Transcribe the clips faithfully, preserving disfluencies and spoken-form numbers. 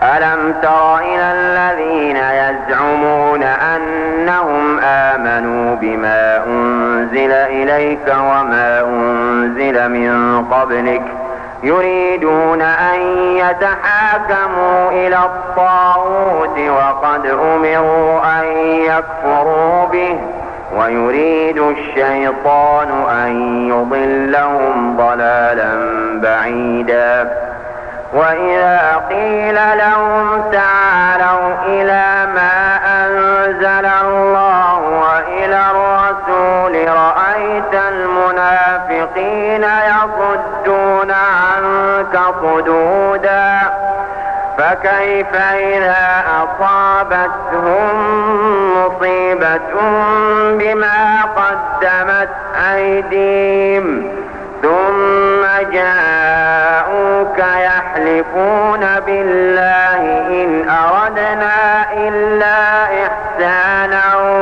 ألم تر إلى الذين يزعمون أنهم آمنوا بما أنزل إليك وما أنزل من قبلك يريدون أن يتحاكموا إلى الطاغوت وقد أمروا أن يكفروا به ويريد الشيطان أن يضلهم ضلالا بعيدا. وإذا قيل لهم تعالوا إلى ما أنزل الله وإلى الرسول رأيت المنافقين يصدون عنك صدودا فكيف إذا أصابتهم مصيبة بما قدمت أيديهم ثم جاءوك يحلفون بالله إن أردنا إلا إحسانا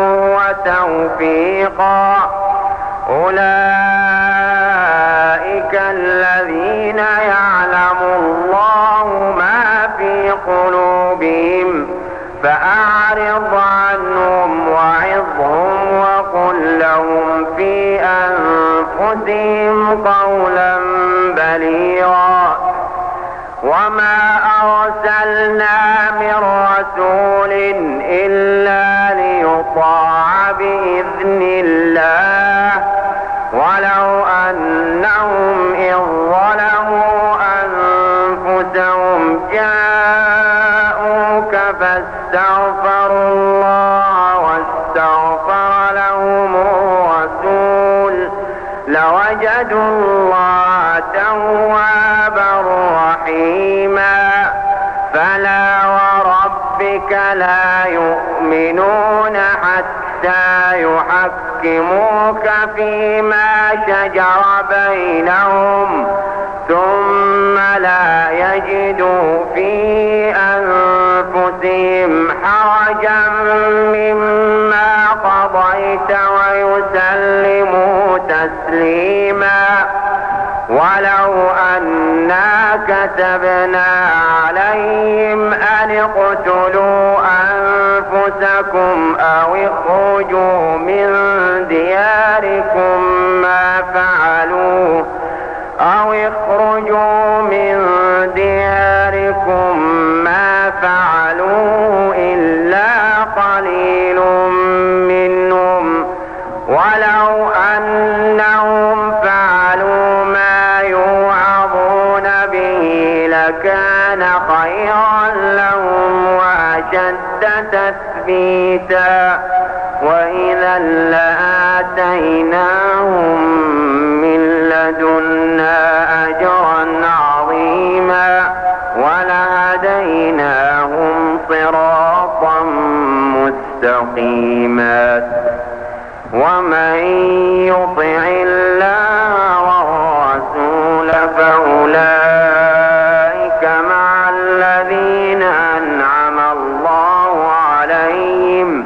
وتوفيقا أولئك الذين يعلم الله ما في قلوبهم فأعرض عنهم وعظهم وقل لهم في أنفسهم قولا بليغا. وما أرسلنا من رسول إلا ليطاع بإذن الله ولو أنهم إذ ظلموا أنفسهم جاءوك فاستغفروا الله واستغفر لهم الرسول لوجدوا الله توابا رحيما. فلا وربك لا يؤمنون حتى يحكموك فيما شجر بينهم ثم لا يجدوا في أنفسهم حرجا مما قضيت ويسلموا تسليما. ولو أنا كتبنا عليهم أن اقتلوا أنفسكم أو اخرجوا من دياركم ما فعلوه أو اخرجوا من دياركم ما فعلوه إلا قليل منهم ولو أنهم فعلوا ما يوعظون به لكان خيرا لهم وأشد تثبيتا وإذا لآتيناهم من لدنا أجرا عظيما ولهديناهم صراطا مستقيما. ومن يطع الله والرسول فأولئك مع الذين أنعم الله عليهم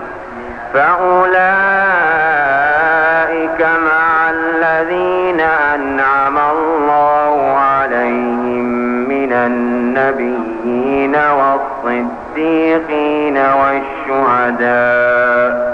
فأولئك مع الذين أنعم الله عليهم من النبيين والصديقين والشهداء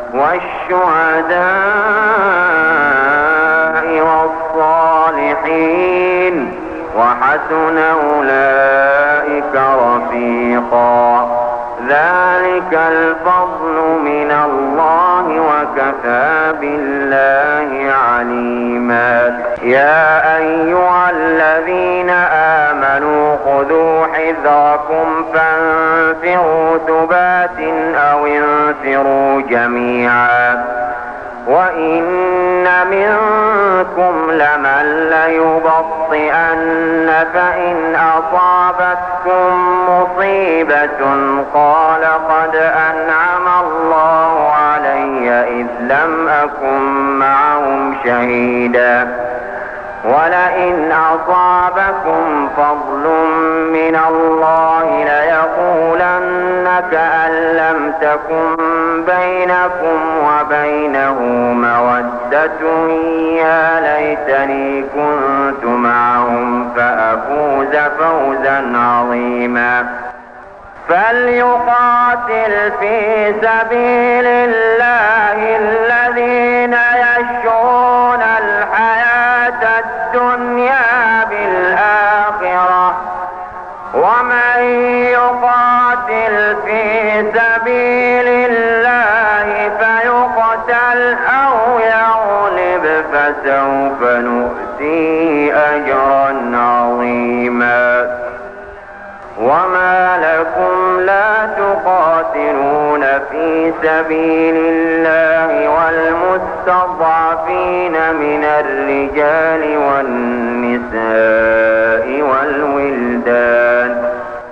والشهداء والصالحين وحسن أولئك رفيقا. ذلك الفضل من الله وكفى بالله عليما. يا أيها الذين آمنوا خذوا حذركم فانفروا ثبات أو انفروا جميعا وإن منكم لمن ليبطئن فإن أصابتكم مصيبة قال قد أنعم الله علي إذ لم أكن معهم شهيدا ولئن أصابكم فضل من الله ليقولن كأن لم تكن بينكم وبينه مودة يا ليتني كنت معهم فأفوز فوزا عظيما. فليقاتل في سبيل الله الذين يشرون الحياة الدنيا بالآخرة، ومن يقاتل في سبيل الله فيقتل أو يغلب فسوف نؤتيه أجرا عظيما. وما لكم لا تقاتلون في سبيل الله والمستضعفين من الرجال والنساء والولدان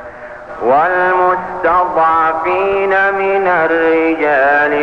والمستضعفين من الرجال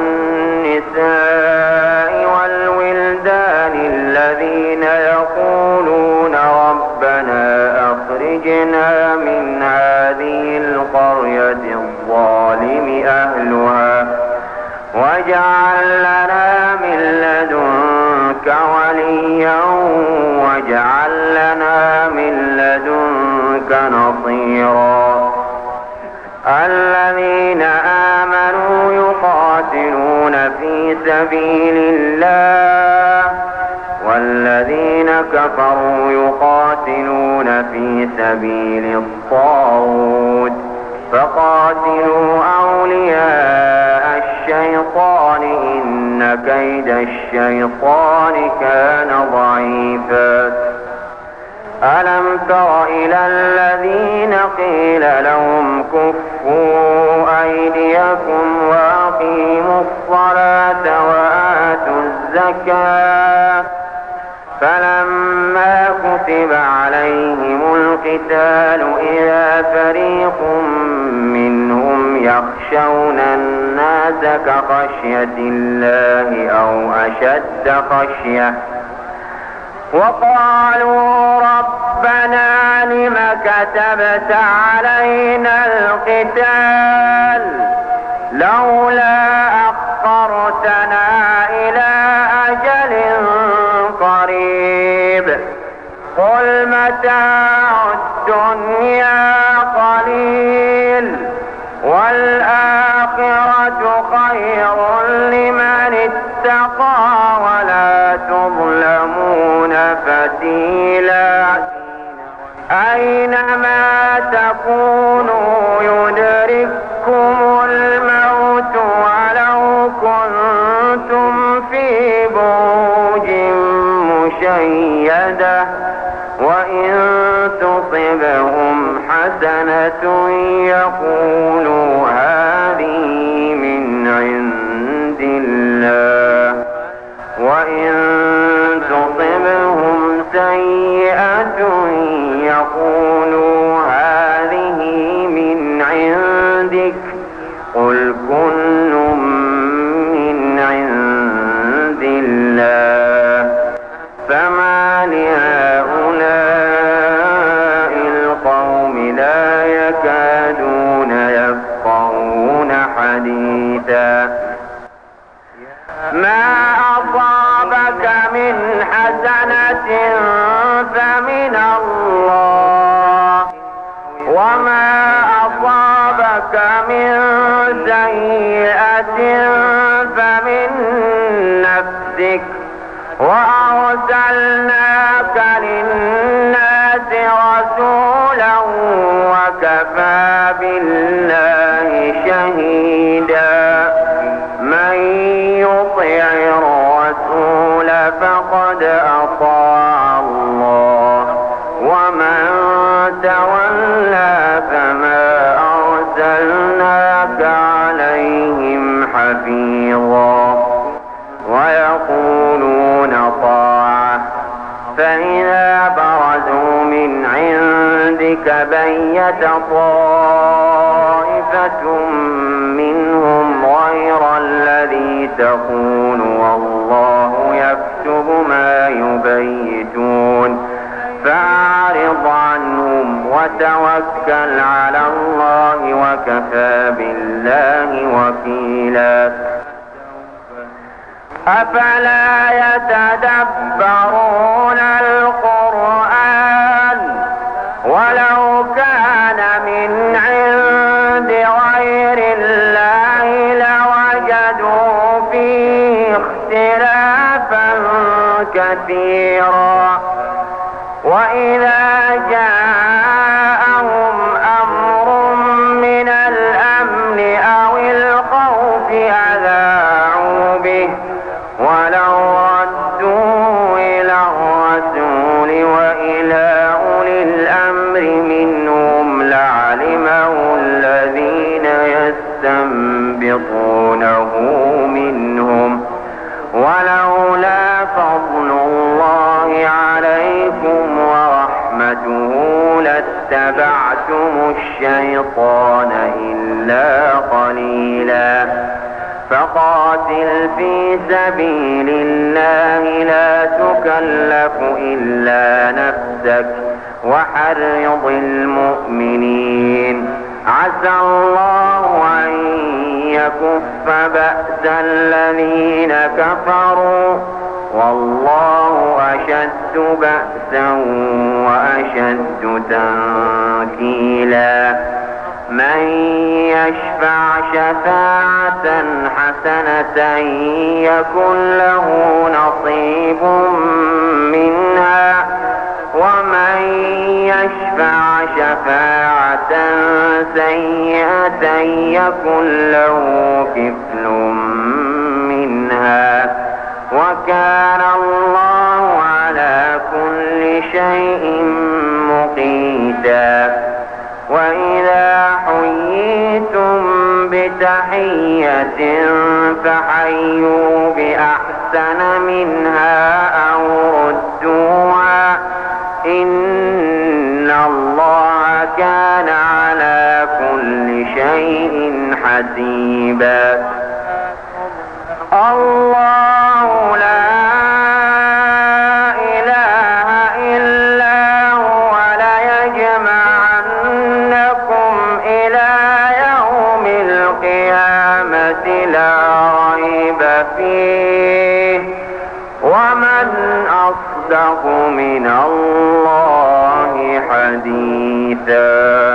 والنساء والولدان الذين يقولون ربنا أخرجنا من هذه القرية الظالم أهلها واجعل لنا من لدنك وليا واجعل لنا من لدنك نصيرا. الذين آمنوا يقاتلون في سبيل الله والذين كفروا يقاتلون في سبيل الطاغوت فقاتلوا أولياء الشيطان إن كيد الشيطان كان ضعيفا. ألم تر إلى الذين قيل لهم كفوا أيديكم وأقيموا الصلاة وآتوا الزكاة فلما كتب عليهم القتال إذا فريق منهم يخشون الناس كخشية الله أو أشد خشية وقالوا ربنا لم كتبت علينا القتال لولا أخرتنا إلى أجل قريب قل متاع الدنيا قليل والآخرة خير لمن اتقى ولا تظلمون فتيلا. أينما تكونوا يدرككم الموت ولو كنتم في بروج مشيدة وإن تصبهم حسنة يقولوا هذه من عند الله وإن تصبهم سيئة يقولوا هذه من عندك قل كل من عند الله فما لهؤلاء القوم لا يكادون يفقهون حديثا. ما أصابك من حسنة فمن الله وما أصابك من سيئة فمن نفسك وأرسلناك للناس رسولا وكفى بالله شهيدا. من يطع الرسول فقد أطاع الله ومن تولى فما أرسلناك عليهم حفيظا. ويقولون طاعة فإذا برزوا من عندك بيت طائفة منهم غير الذي تقول والله يكتب ما يبيتون فأعرض عنهم وتوكل على الله وكفى بالله وكيلا. أفلا يتدبرون القرآن ولو كان من عند كثيرا. وإذا جاءهم أمر من الأمن أو الخوف أذاعوا به ولو ردوا إلى الرسول وإلى أولي الأمر منهم لعلمه الذين يستنبطونه منهم ولولا فضل الله عليكم ورحمته لاتبعتم الشيطان إلا قليلا. فقاتل في سبيل الله لا تكلف إلا نفسك وحرض المؤمنين. عسى الله أن يكف بأس الذين كفروا والله أشد بأسا وأشد تنكيلا. من يشفع شفاعة حسنة يكن له نصيب منها ومن يشفع شفاعة سيئة يكن له كفل منها وكان الله على كل شيء مقيتا. وإذا حييتم بتحية فحيوا بأحسن منها أو ردوها إن الله كان على كل شيء حسيبا. الله لا إله إلا هو ليجمعنكم إلى يوم القيامة لا ريب فيه ومن أصدق من الله حديثا.